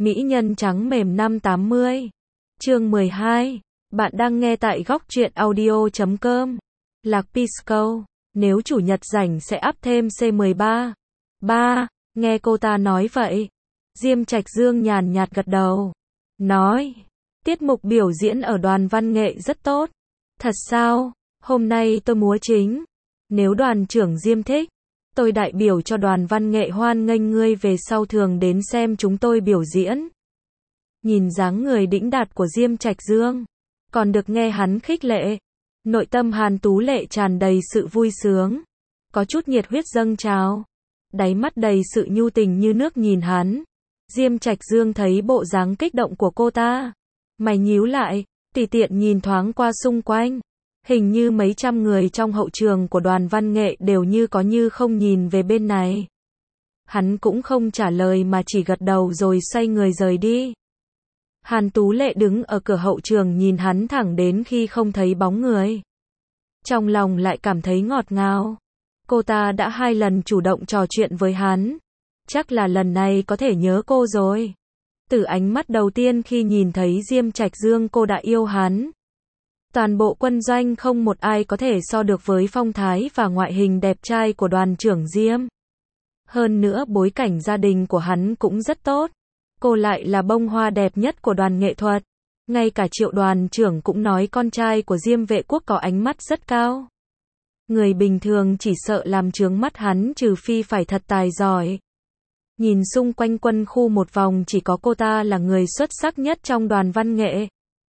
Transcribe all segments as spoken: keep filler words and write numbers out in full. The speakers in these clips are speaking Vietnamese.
Mỹ nhân trắng mềm năm tám mươi. Chương mười hai. Bạn đang nghe tại góc truyện audio chấm com. Lạc Pisco. Nếu chủ nhật rảnh sẽ up thêm C mười ba. Ba. Nghe cô ta nói vậy. Diêm Trạch Dương nhàn nhạt gật đầu. Nói. Tiết mục biểu diễn ở đoàn văn nghệ rất tốt. Thật sao? Hôm nay tôi múa chính. Nếu đoàn trưởng Diêm thích, tôi đại biểu cho đoàn văn nghệ hoan nghênh ngươi về sau thường đến xem chúng tôi biểu diễn. Nhìn dáng người đĩnh đạt của Diêm Trạch Dương, còn được nghe hắn khích lệ, nội tâm Hàn Tú Lệ tràn đầy sự vui sướng, có chút nhiệt huyết dâng trào, đáy mắt đầy sự nhu tình như nước nhìn hắn. Diêm Trạch Dương thấy bộ dáng kích động của cô ta, mày nhíu lại, tùy tiện nhìn thoáng qua xung quanh. Hình như mấy trăm người trong hậu trường của đoàn văn nghệ đều như có như không nhìn về bên này. Hắn cũng không trả lời mà chỉ gật đầu rồi xoay người rời đi. Hàn Tú Lệ đứng ở cửa hậu trường nhìn hắn thẳng đến khi không thấy bóng người. Trong lòng lại cảm thấy ngọt ngào. Cô ta đã hai lần chủ động trò chuyện với hắn. Chắc là lần này có thể nhớ cô rồi. Từ ánh mắt đầu tiên khi nhìn thấy Diêm Trạch Dương cô đã yêu hắn. Toàn bộ quân doanh không một ai có thể so được với phong thái và ngoại hình đẹp trai của đoàn trưởng Diêm. Hơn nữa bối cảnh gia đình của hắn cũng rất tốt. Cô lại là bông hoa đẹp nhất của đoàn nghệ thuật. Ngay cả Triệu đoàn trưởng cũng nói con trai của Diêm Vệ Quốc có ánh mắt rất cao. Người bình thường chỉ sợ làm chướng mắt hắn trừ phi phải thật tài giỏi. Nhìn xung quanh quân khu một vòng chỉ có cô ta là người xuất sắc nhất trong đoàn văn nghệ.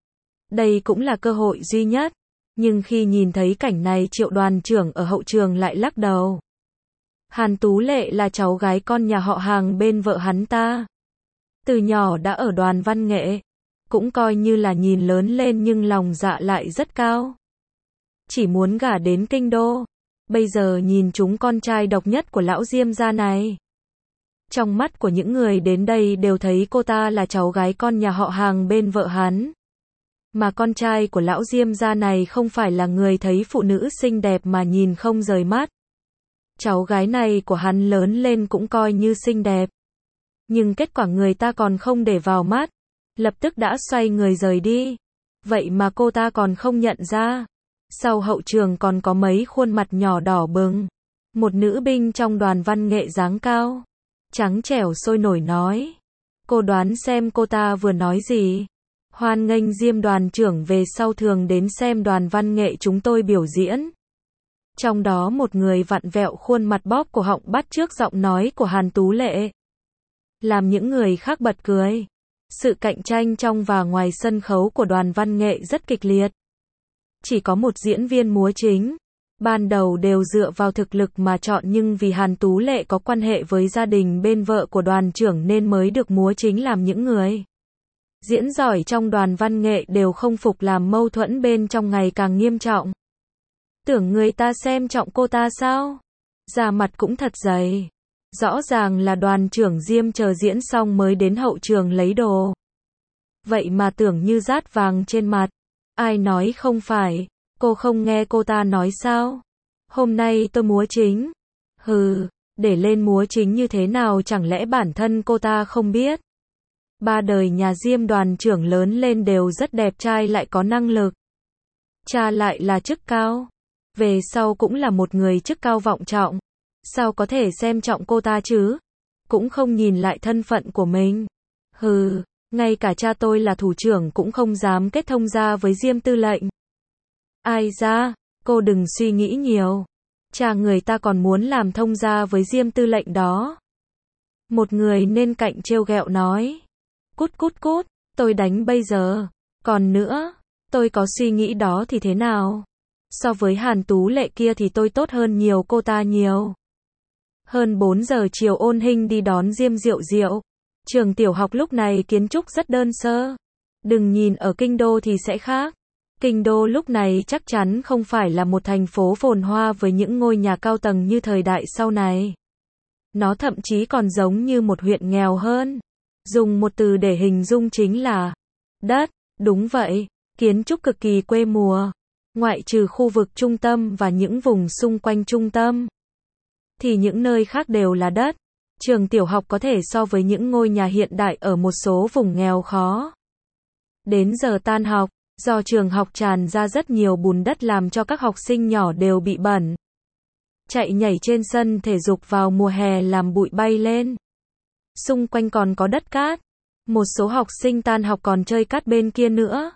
Đây cũng là cơ hội duy nhất. Nhưng khi nhìn thấy cảnh này Triệu đoàn trưởng ở hậu trường lại lắc đầu. Hàn Tú Lệ là cháu gái con nhà họ Hàng bên vợ hắn ta. Từ nhỏ đã ở đoàn văn nghệ. Cũng coi như là nhìn lớn lên nhưng lòng dạ lại rất cao. Chỉ muốn gả đến kinh đô. Bây giờ nhìn chúng con trai độc nhất của lão Diêm gia này. Trong mắt của những người đến đây đều thấy cô ta là cháu gái con nhà họ Hàng bên vợ hắn. Mà con trai của lão Diêm gia này không phải là người thấy phụ nữ xinh đẹp mà nhìn không rời mắt. Cháu gái này của hắn lớn lên cũng coi như xinh đẹp. Nhưng kết quả người ta còn không để vào mắt. Lập tức đã xoay người rời đi. Vậy mà cô ta còn không nhận ra. Sau hậu trường còn có mấy khuôn mặt nhỏ đỏ bừng. Một nữ binh trong đoàn văn nghệ dáng cao. Trắng trẻo sôi nổi nói. Cô đoán xem cô ta vừa nói gì. Hoan nghênh Diêm đoàn trưởng về sau thường đến xem đoàn văn nghệ chúng tôi biểu diễn. Trong đó một người vặn vẹo khuôn mặt bóp cổ họng bắt chước giọng nói của Hàn Tú Lệ. Làm những người khác bật cười. Sự cạnh tranh trong và ngoài sân khấu của đoàn văn nghệ rất kịch liệt. Chỉ có một diễn viên múa chính. Ban đầu đều dựa vào thực lực mà chọn nhưng vì Hàn Tú Lệ có quan hệ với gia đình bên vợ của đoàn trưởng nên mới được múa chính làm những người diễn giỏi trong đoàn văn nghệ đều không phục làm mâu thuẫn bên trong ngày càng nghiêm trọng. Tưởng người ta xem trọng cô ta sao? Da mặt cũng thật dày. Rõ ràng là đoàn trưởng Diêm chờ diễn xong mới đến hậu trường lấy đồ. Vậy mà tưởng như rát vàng trên mặt. Ai nói không phải? Cô không nghe cô ta nói sao? Hôm nay tôi múa chính. Hừ, để lên múa chính như thế nào chẳng lẽ bản thân cô ta không biết? Ba đời nhà Diêm đoàn trưởng lớn lên đều rất đẹp trai lại có năng lực. Cha lại là chức cao. Về sau cũng là một người chức cao vọng trọng. Sao có thể xem trọng cô ta chứ? Cũng không nhìn lại thân phận của mình. Hừ, ngay cả cha tôi là thủ trưởng cũng không dám kết thông gia với Diêm tư lệnh. Ai ra, cô đừng suy nghĩ nhiều. Cha người ta còn muốn làm thông gia với Diêm tư lệnh đó. Một người nên cạnh trêu ghẹo nói. Cút cút cút, tôi đánh bây giờ. Còn nữa, tôi có suy nghĩ đó thì thế nào? So với Hàn Tú Lệ kia thì tôi tốt hơn nhiều cô ta nhiều. Hơn bốn giờ chiều Ôn Hinh đi đón Diêm Diệu Diệu. Trường tiểu học lúc này kiến trúc rất đơn sơ. Đừng nhìn ở kinh đô thì sẽ khác. Kinh đô lúc này chắc chắn không phải là một thành phố phồn hoa với những ngôi nhà cao tầng như thời đại sau này. Nó thậm chí còn giống như một huyện nghèo hơn. Dùng một từ để hình dung chính là đất. Đúng vậy, kiến trúc cực kỳ quê mùa. Ngoại trừ khu vực trung tâm và những vùng xung quanh trung tâm, thì những nơi khác đều là đất. Trường tiểu học có thể so với những ngôi nhà hiện đại ở một số vùng nghèo khó. Đến giờ tan học, do trường học tràn ra rất nhiều bùn đất làm cho các học sinh nhỏ đều bị bẩn. Chạy nhảy trên sân thể dục vào mùa hè làm bụi bay lên. Xung quanh còn có đất cát. Một số học sinh tan học còn chơi cát bên kia nữa.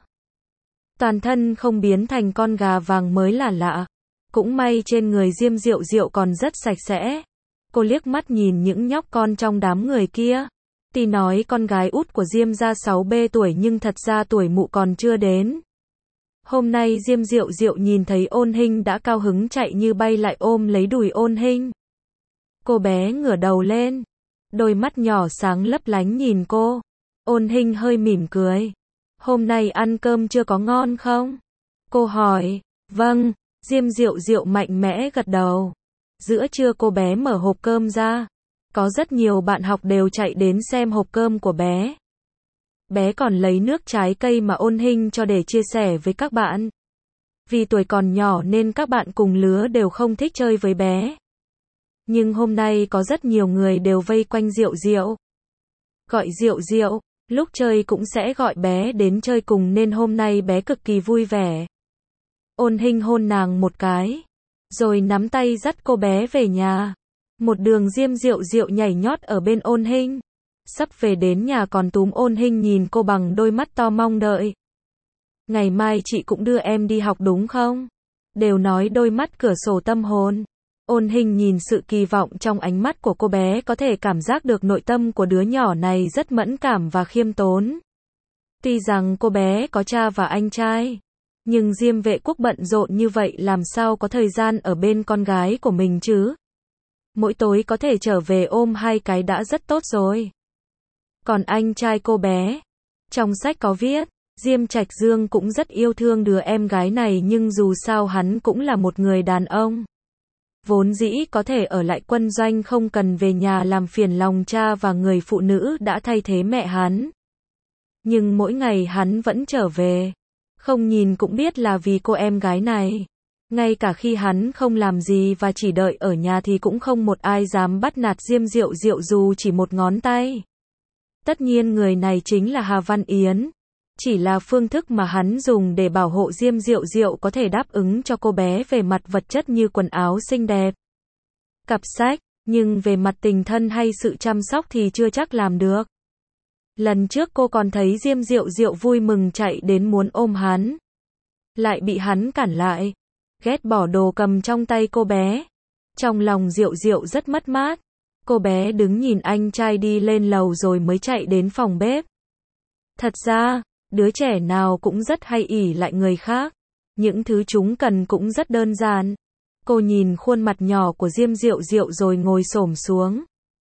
Toàn thân không biến thành con gà vàng mới là lạ. Cũng may trên người Diêm Diệu Diệu còn rất sạch sẽ. Cô liếc mắt nhìn những nhóc con trong đám người kia. Tuy nói con gái út của Diêm gia sáu B tuổi nhưng thật ra tuổi mụ còn chưa đến. Hôm nay Diêm Diệu Diệu nhìn thấy Ôn Hinh đã cao hứng chạy như bay lại ôm lấy đùi Ôn Hinh. Cô bé ngửa đầu lên. Đôi mắt nhỏ sáng lấp lánh nhìn cô. Ôn Hinh hơi mỉm cười. Hôm nay ăn cơm chưa có ngon không? Cô hỏi. Vâng. Diêm Diệu Diệu mạnh mẽ gật đầu. Giữa trưa cô bé mở hộp cơm ra. Có rất nhiều bạn học đều chạy đến xem hộp cơm của bé. Bé còn lấy nước trái cây mà Ôn Hinh cho để chia sẻ với các bạn. Vì tuổi còn nhỏ nên các bạn cùng lứa đều không thích chơi với bé. Nhưng hôm nay có rất nhiều người đều vây quanh Diệu Diệu. Gọi Diệu Diệu, lúc chơi cũng sẽ gọi bé đến chơi cùng nên hôm nay bé cực kỳ vui vẻ. Ôn Hinh hôn nàng một cái, rồi nắm tay dắt cô bé về nhà. Một đường Diêm Diệu Diệu nhảy nhót ở bên Ôn Hinh. Sắp về đến nhà còn túm Ôn Hinh nhìn cô bằng đôi mắt to mong đợi. Ngày mai chị cũng đưa em đi học đúng không? Đều nói đôi mắt cửa sổ tâm hồn. Ôn Hinh nhìn sự kỳ vọng trong ánh mắt của cô bé có thể cảm giác được nội tâm của đứa nhỏ này rất mẫn cảm và khiêm tốn. Tuy rằng cô bé có cha và anh trai, nhưng Diêm Vệ Quốc bận rộn như vậy làm sao có thời gian ở bên con gái của mình chứ? Mỗi tối có thể trở về ôm hai cái đã rất tốt rồi. Còn anh trai cô bé, trong sách có viết, Diêm Trạch Dương cũng rất yêu thương đứa em gái này nhưng dù sao hắn cũng là một người đàn ông. Vốn dĩ có thể ở lại quân doanh không cần về nhà làm phiền lòng cha và người phụ nữ đã thay thế mẹ hắn. Nhưng mỗi ngày hắn vẫn trở về. Không nhìn cũng biết là vì cô em gái này. Ngay cả khi hắn không làm gì và chỉ đợi ở nhà thì cũng không một ai dám bắt nạt Diêm Diệu Diệu dù chỉ một ngón tay. Tất nhiên người này chính là Hà Văn Yến. Chỉ là phương thức mà hắn dùng để bảo hộ Diêm Diệu Diệu có thể đáp ứng cho cô bé về mặt vật chất như quần áo xinh đẹp, cặp sách, nhưng về mặt tình thân hay sự chăm sóc thì chưa chắc làm được. Lần trước cô còn thấy Diêm Diệu Diệu vui mừng chạy đến muốn ôm hắn. Lại bị hắn cản lại. Ghét bỏ đồ cầm trong tay cô bé. Trong lòng Diệu Diệu rất mất mát. Cô bé đứng nhìn anh trai đi lên lầu rồi mới chạy đến phòng bếp. Thật ra, đứa trẻ nào cũng rất hay ỷ lại người khác. Những thứ chúng cần cũng rất đơn giản. Cô nhìn khuôn mặt nhỏ của Diêm Diệu Diệu rồi ngồi xổm xuống.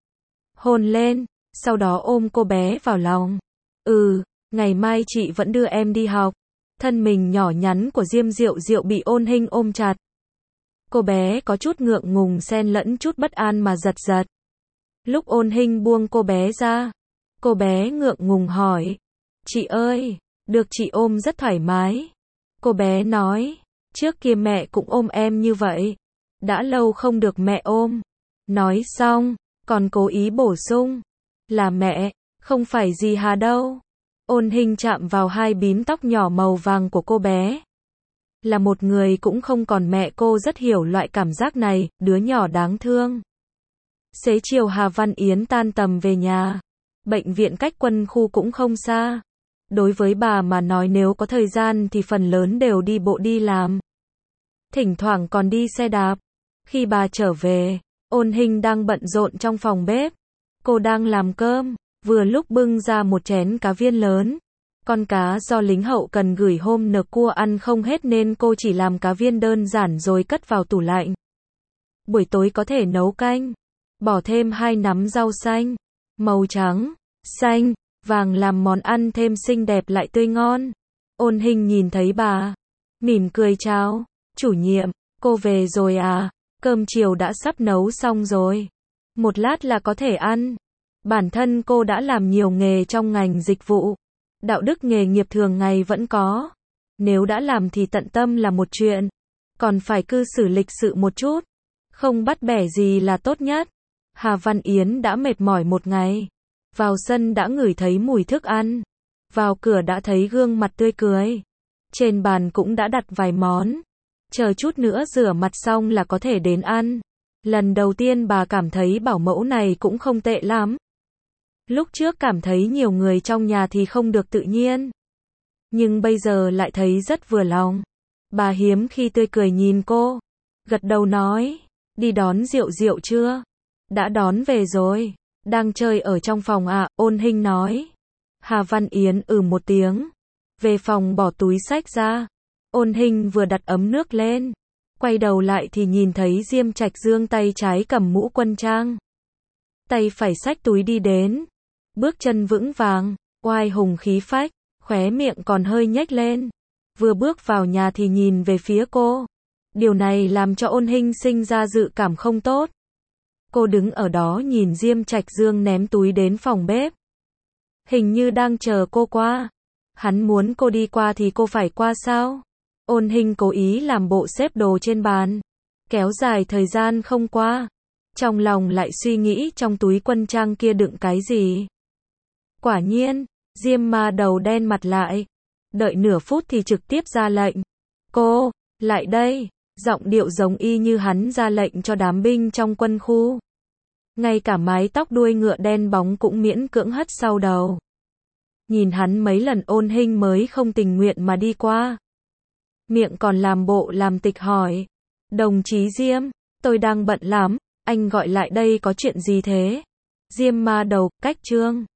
Hôn lên, sau đó ôm cô bé vào lòng. Ừ, ngày mai chị vẫn đưa em đi học. Thân mình nhỏ nhắn của Diêm Diệu Diệu bị Ôn Hinh ôm chặt. Cô bé có chút ngượng ngùng xen lẫn chút bất an mà giật giật. Lúc Ôn Hinh buông cô bé ra, cô bé ngượng ngùng hỏi. Chị ơi, được chị ôm rất thoải mái. Cô bé nói, trước kia mẹ cũng ôm em như vậy. Đã lâu không được mẹ ôm. Nói xong, còn cố ý bổ sung. Là mẹ, không phải gì Hà đâu. Ôn Hinh chạm vào hai bím tóc nhỏ màu vàng của cô bé. Là một người cũng không còn mẹ cô rất hiểu loại cảm giác này, đứa nhỏ đáng thương. Xế chiều Hà Văn Yến tan tầm về nhà. Bệnh viện cách quân khu cũng không xa. Đối với bà mà nói nếu có thời gian thì phần lớn đều đi bộ đi làm. Thỉnh thoảng còn đi xe đạp. Khi bà trở về, Ôn Hinh đang bận rộn trong phòng bếp. Cô đang làm cơm, vừa lúc bưng ra một chén cá viên lớn. Con cá do lính hậu cần gửi hôm nợ cua ăn không hết nên cô chỉ làm cá viên đơn giản rồi cất vào tủ lạnh. Buổi tối có thể nấu canh, bỏ thêm hai nắm rau xanh, màu trắng, xanh, vàng làm món ăn thêm xinh đẹp lại tươi ngon. Ôn Hinh nhìn thấy bà, mỉm cười chào, chủ nhiệm, cô về rồi à, cơm chiều đã sắp nấu xong rồi. Một lát là có thể ăn. Bản thân cô đã làm nhiều nghề trong ngành dịch vụ. Đạo đức nghề nghiệp thường ngày vẫn có. Nếu đã làm thì tận tâm là một chuyện. Còn phải cư xử lịch sự một chút. Không bắt bẻ gì là tốt nhất. Hà Văn Yến đã mệt mỏi một ngày. Vào sân đã ngửi thấy mùi thức ăn. Vào cửa đã thấy gương mặt tươi cười. Trên bàn cũng đã đặt vài món. Chờ chút nữa rửa mặt xong là có thể đến ăn. Lần đầu tiên bà cảm thấy bảo mẫu này cũng không tệ lắm. Lúc trước cảm thấy nhiều người trong nhà thì không được tự nhiên. Nhưng bây giờ lại thấy rất vừa lòng. Bà hiếm khi tươi cười nhìn cô. Gật đầu nói, đi đón Diệu Diệu chưa? Đã đón về rồi. Đang chơi ở trong phòng ạ, à, Ôn Hinh nói. Hà Văn Yến ừ một tiếng. Về phòng bỏ túi xách ra. Ôn Hinh vừa đặt ấm nước lên. Quay đầu lại thì nhìn thấy Diêm Trạch Dương tay trái cầm mũ quân trang. Tay phải xách túi đi đến. Bước chân vững vàng, oai hùng khí phách, khóe miệng còn hơi nhếch lên. Vừa bước vào nhà thì nhìn về phía cô. Điều này làm cho Ôn Hinh sinh ra dự cảm không tốt. Cô đứng ở đó nhìn Diêm Trạch Dương ném túi đến phòng bếp. Hình như đang chờ cô qua. Hắn muốn cô đi qua thì cô phải qua sao? Ôn Hinh cố ý làm bộ xếp đồ trên bàn. Kéo dài thời gian không qua. Trong lòng lại suy nghĩ trong túi quân trang kia đựng cái gì. Quả nhiên, Diêm Ma Đầu đen mặt lại. Đợi nửa phút thì trực tiếp ra lệnh. Cô, lại đây. Giọng điệu giống y như hắn ra lệnh cho đám binh trong quân khu. Ngay cả mái tóc đuôi ngựa đen bóng cũng miễn cưỡng hất sau đầu. Nhìn hắn mấy lần Ôn Hinh mới không tình nguyện mà đi qua. Miệng còn làm bộ làm tịch hỏi. Đồng chí Diêm, tôi đang bận lắm, anh gọi lại đây có chuyện gì thế? Diêm Ma Đầu, cách trương.